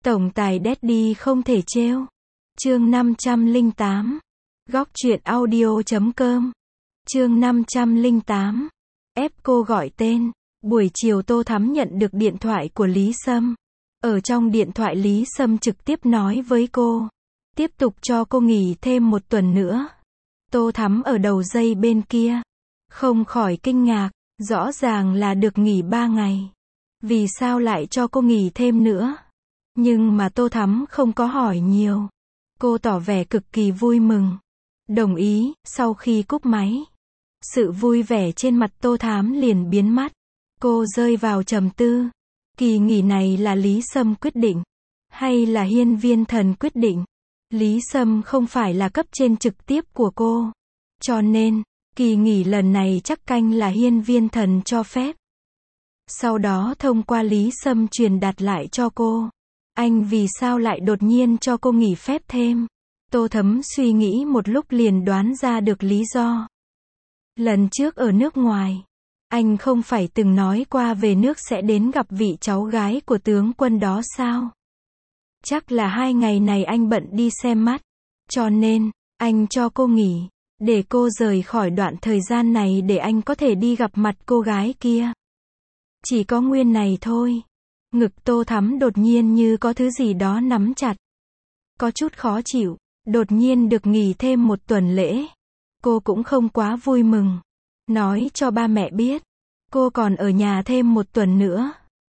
Tổng tài Daddy không thể trêu. Chương 508. Góc truyện audio.com. Chương 508. Ép cô gọi tên. Buổi chiều Tô Thắm nhận được điện thoại của Lý Sâm. Ở trong điện thoại Lý Sâm trực tiếp nói với cô. Tiếp tục cho cô nghỉ thêm 1 tuần nữa. Tô Thắm ở đầu dây bên kia. Không khỏi kinh ngạc, rõ ràng là được nghỉ 3 ngày. Vì sao lại cho cô nghỉ thêm nữa? Nhưng mà Tô Thắm không có hỏi nhiều. Cô tỏ vẻ cực kỳ vui mừng. Đồng ý, sau khi cúp máy. Sự vui vẻ trên mặt Tô Thắm liền biến mất. Cô rơi vào trầm tư. Kỳ nghỉ này là Lý Sâm quyết định, hay là Hiên Viên Thần quyết định? Lý Sâm không phải là cấp trên trực tiếp của cô. Cho nên, kỳ nghỉ lần này chắc canh là Hiên Viên Thần cho phép. Sau đó thông qua Lý Sâm truyền đạt lại cho cô. Anh vì sao lại đột nhiên cho cô nghỉ phép thêm? Tô Thắm suy nghĩ một lúc liền đoán ra được lý do. Lần trước ở nước ngoài, anh không phải từng nói qua về nước sẽ đến gặp vị cháu gái của tướng quân đó sao? Chắc là 2 ngày này anh bận đi xem mắt. Cho nên, anh cho cô nghỉ, để cô rời khỏi đoạn thời gian này để anh có thể đi gặp mặt cô gái kia. Chỉ có nguyên này thôi. Ngực Tô Thắm đột nhiên như có thứ gì đó nắm chặt. Có chút khó chịu, đột nhiên được nghỉ thêm 1 tuần lễ. Cô cũng không quá vui mừng. Nói cho ba mẹ biết, cô còn ở nhà thêm 1 tuần nữa.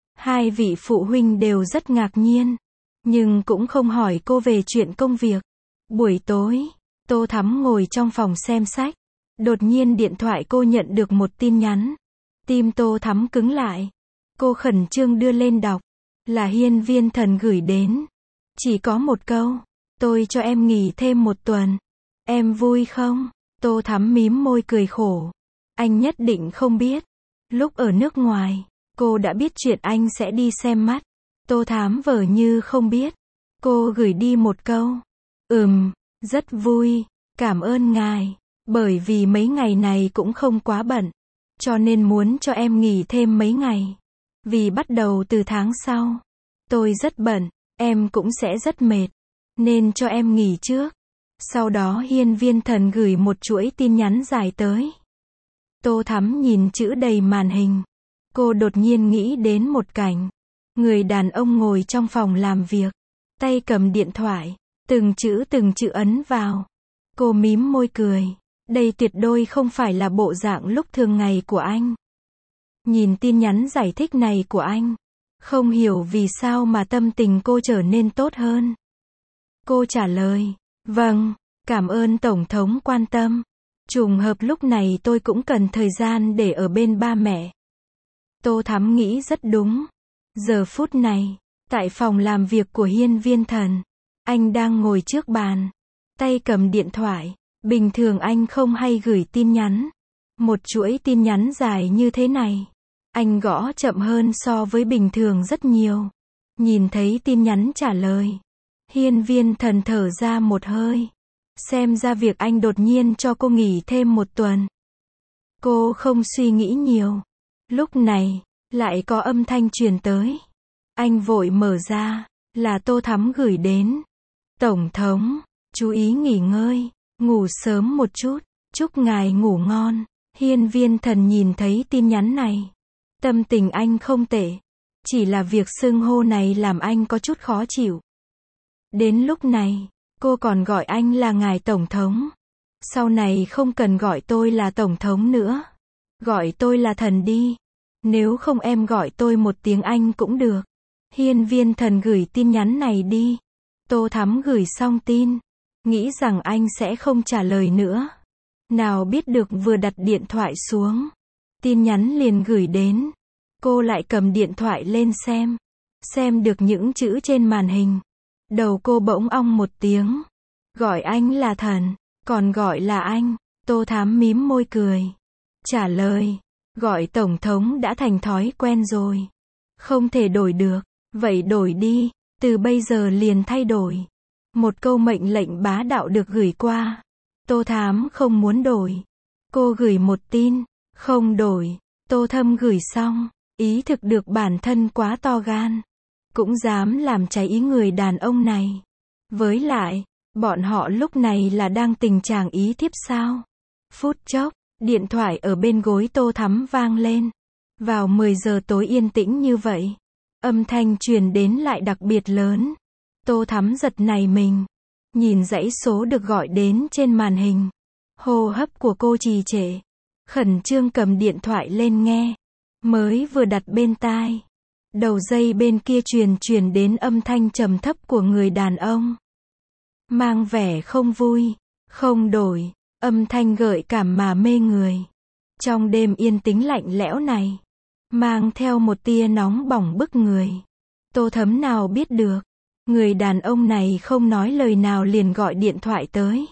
2 vị phụ huynh đều rất ngạc nhiên, nhưng cũng không hỏi cô về chuyện công việc. Buổi tối, Tô Thắm ngồi trong phòng xem sách. Đột nhiên điện thoại cô nhận được một tin nhắn. Tim Tô Thắm cứng lại. Cô khẩn trương đưa lên đọc. Là Hiên Viên Thần gửi đến. Chỉ có một câu. Tôi cho em nghỉ thêm 1 tuần. Em vui không? Tô Thắm mím môi cười khổ. Anh nhất định không biết. Lúc ở nước ngoài, cô đã biết chuyện anh sẽ đi xem mắt. Tô Thắm vờ như không biết. Cô gửi đi một câu. Rất vui. Cảm ơn ngài. Bởi vì mấy ngày này cũng không quá bận. Cho nên muốn cho em nghỉ thêm mấy ngày. Vì bắt đầu từ tháng sau, tôi rất bận, em cũng sẽ rất mệt. Nên cho em nghỉ trước. Sau đó Hiên Viên Thần gửi một chuỗi tin nhắn dài tới. Tô Thắm nhìn chữ đầy màn hình. Cô đột nhiên nghĩ đến một cảnh. Người đàn ông ngồi trong phòng làm việc. Tay cầm điện thoại. Từng chữ ấn vào. Cô mím môi cười. Đây tuyệt đối không phải là bộ dạng lúc thường ngày của anh. Nhìn tin nhắn giải thích này của anh. Không hiểu vì sao mà tâm tình cô trở nên tốt hơn. Cô trả lời. Vâng, cảm ơn Tổng thống quan tâm. Trùng hợp lúc này tôi cũng cần thời gian để ở bên ba mẹ. Tô Thắm nghĩ rất đúng. Giờ phút này, tại phòng làm việc của Hiên Viên Thần, anh đang ngồi trước bàn, tay cầm điện thoại. Bình thường anh không hay gửi tin nhắn. Một chuỗi tin nhắn dài như thế này. Anh gõ chậm hơn so với bình thường rất nhiều. Nhìn thấy tin nhắn trả lời. Hiên Viên Thần thở ra một hơi. Xem ra việc anh đột nhiên cho cô nghỉ thêm 1 tuần. Cô không suy nghĩ nhiều. Lúc này, lại có âm thanh truyền tới. Anh vội mở ra. Là Tô Thắm gửi đến. Tổng thống, chú ý nghỉ ngơi. Ngủ sớm một chút. Chúc ngài ngủ ngon. Hiên Viên Thần nhìn thấy tin nhắn này. Tâm tình anh không tệ. Chỉ là việc xưng hô này làm anh có chút khó chịu. Đến lúc này, cô còn gọi anh là ngài Tổng thống. Sau này không cần gọi tôi là Tổng thống nữa. Gọi tôi là Thần đi. Nếu không em gọi tôi một tiếng Anh cũng được. Hiên Viên Thần gửi tin nhắn này đi. Tô Thắm gửi xong tin. Nghĩ rằng anh sẽ không trả lời nữa. Nào biết được vừa đặt điện thoại xuống. Tin nhắn liền gửi đến. Cô lại cầm điện thoại lên xem. Xem được những chữ trên màn hình. Đầu cô bỗng ong một tiếng. Gọi anh là Thần. Còn gọi là anh. Tô Thắm mím môi cười. Trả lời. Gọi Tổng thống đã thành thói quen rồi. Không thể đổi được. Vậy đổi đi. Từ bây giờ liền thay đổi. Một câu mệnh lệnh bá đạo được gửi qua. Tô Thắm không muốn đổi. Cô gửi một tin. Không đổi. Tô Thâm gửi xong. Ý thực được bản thân quá to gan. cũng dám làm cháy ý người đàn ông này. Với lại, bọn họ lúc này là đang tình trạng ý thiếp sao? Phút chốc, điện thoại ở bên gối Tô Thắm vang lên. Vào 10 giờ tối yên tĩnh như vậy, âm thanh truyền đến lại đặc biệt lớn. Tô Thắm giật nảy mình, nhìn dãy số được gọi đến trên màn hình. Hô hấp của cô trì trệ, khẩn trương cầm điện thoại lên nghe. Mới vừa đặt bên tai, đầu dây bên kia truyền đến âm thanh trầm thấp của người đàn ông. Mang vẻ không vui, không đổi, âm thanh gợi cảm mà mê người. Trong đêm yên tĩnh lạnh lẽo này, mang theo một tia nóng bỏng bức người. Tô Thắm nào biết được, người đàn ông này không nói lời nào liền gọi điện thoại tới.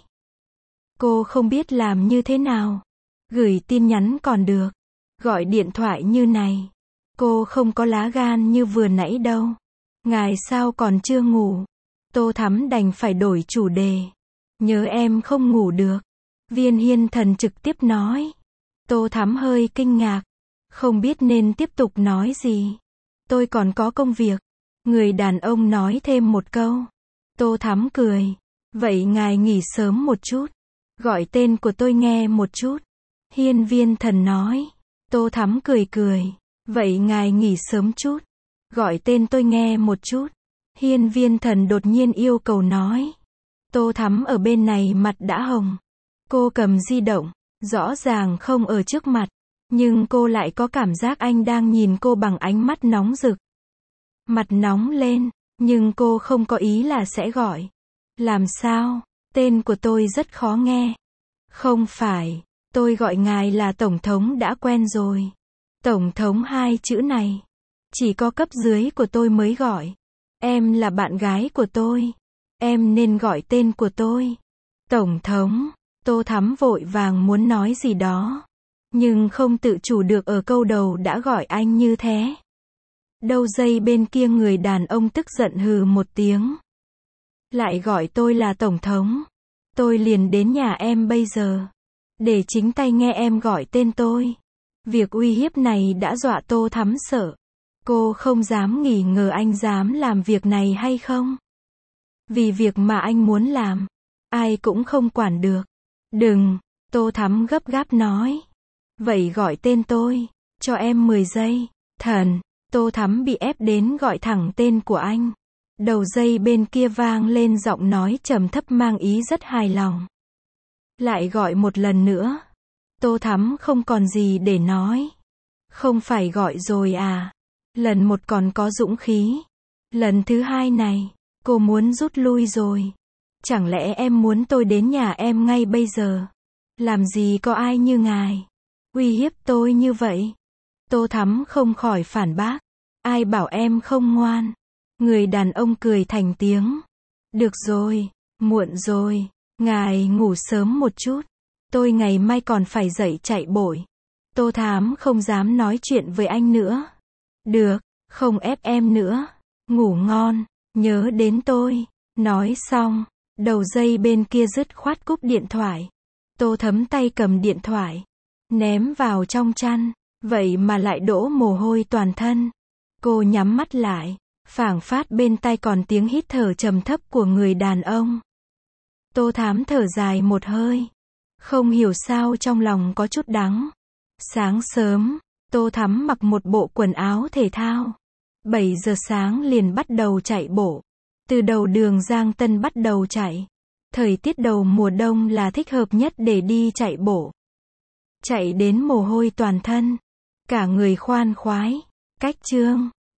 Cô không biết làm như thế nào. Gửi tin nhắn còn được. Gọi điện thoại như này, cô không có lá gan như vừa nãy đâu. Ngài sao còn chưa ngủ? Tô Thắm đành phải đổi chủ đề. Nhớ em không ngủ được. Viên Hiên Thần trực tiếp nói. Tô Thắm hơi kinh ngạc, không biết nên tiếp tục nói gì. Tôi còn có công việc. Người đàn ông nói thêm một câu. Tô Thắm cười. Vậy ngài nghỉ sớm một chút. Gọi tên của tôi nghe một chút. Viên Thần nói. Tô Thắm cười cười. Vậy ngài nghỉ sớm chút. Gọi tên tôi nghe một chút. Viên Thần đột nhiên yêu cầu nói. Tô Thắm ở bên này mặt đã hồng. Cô cầm di động, rõ ràng không ở trước mặt. Nhưng cô lại có cảm giác anh đang nhìn cô bằng ánh mắt nóng rực. Mặt nóng lên, nhưng cô không có ý là sẽ gọi. Làm sao? Tên của tôi rất khó nghe. Không phải, tôi gọi ngài là Tổng thống đã quen rồi. Tổng thống hai chữ này, chỉ có cấp dưới của tôi mới gọi. Em là bạn gái của tôi. Em nên gọi tên của tôi. Tổng thống. Tô Thắm vội vàng muốn nói gì đó, nhưng không tự chủ được ở câu đầu đã gọi anh như thế. Đầu dây bên kia người đàn ông tức giận hừ một tiếng. Lại gọi tôi là Tổng thống. Tôi liền đến nhà em bây giờ, để chính tay nghe em gọi tên tôi. Việc uy hiếp này đã dọa Tô Thắm sợ. Cô không dám nghi ngờ anh dám làm việc này hay không. Vì việc mà anh muốn làm, ai cũng không quản được. Đừng, Tô Thắm gấp gáp nói. Vậy gọi tên tôi, cho em 10 giây. Thần, Tô Thắm bị ép đến gọi thẳng tên của anh. Đầu dây bên kia vang lên giọng nói trầm thấp mang ý rất hài lòng. Lại gọi một lần nữa. Tô Thắm không còn gì để nói. Không phải gọi rồi à? Lần một còn có dũng khí. Lần thứ hai này, cô muốn rút lui rồi. Chẳng lẽ em muốn tôi đến nhà em ngay bây giờ? Làm gì có ai như ngài uy hiếp tôi như vậy? Tô Thắm không khỏi phản bác. Ai bảo em không ngoan? Người đàn ông cười thành tiếng. Được rồi, muộn rồi. Ngài ngủ sớm một chút. Tôi ngày mai còn phải dậy chạy bội. Tô Thắm không dám nói chuyện với anh nữa. Được, không ép em nữa. Ngủ ngon, nhớ đến tôi. Nói xong, đầu dây bên kia dứt khoát cúp điện thoại. Tô Thắm tay cầm điện thoại, ném vào trong chăn. Vậy mà lại đổ mồ hôi toàn thân. Cô nhắm mắt lại, phảng phất bên tai còn tiếng hít thở trầm thấp của người đàn ông. Tô Thắm thở dài một hơi. Không hiểu sao trong lòng có chút đắng. Sáng sớm, Tô Thắm mặc một bộ quần áo thể thao. 7 giờ sáng liền bắt đầu chạy bộ. Từ đầu đường Giang Tân bắt đầu chạy. Thời tiết đầu mùa đông là thích hợp nhất để đi chạy bộ. Chạy đến mồ hôi toàn thân. Cả người khoan khoái. Cách chương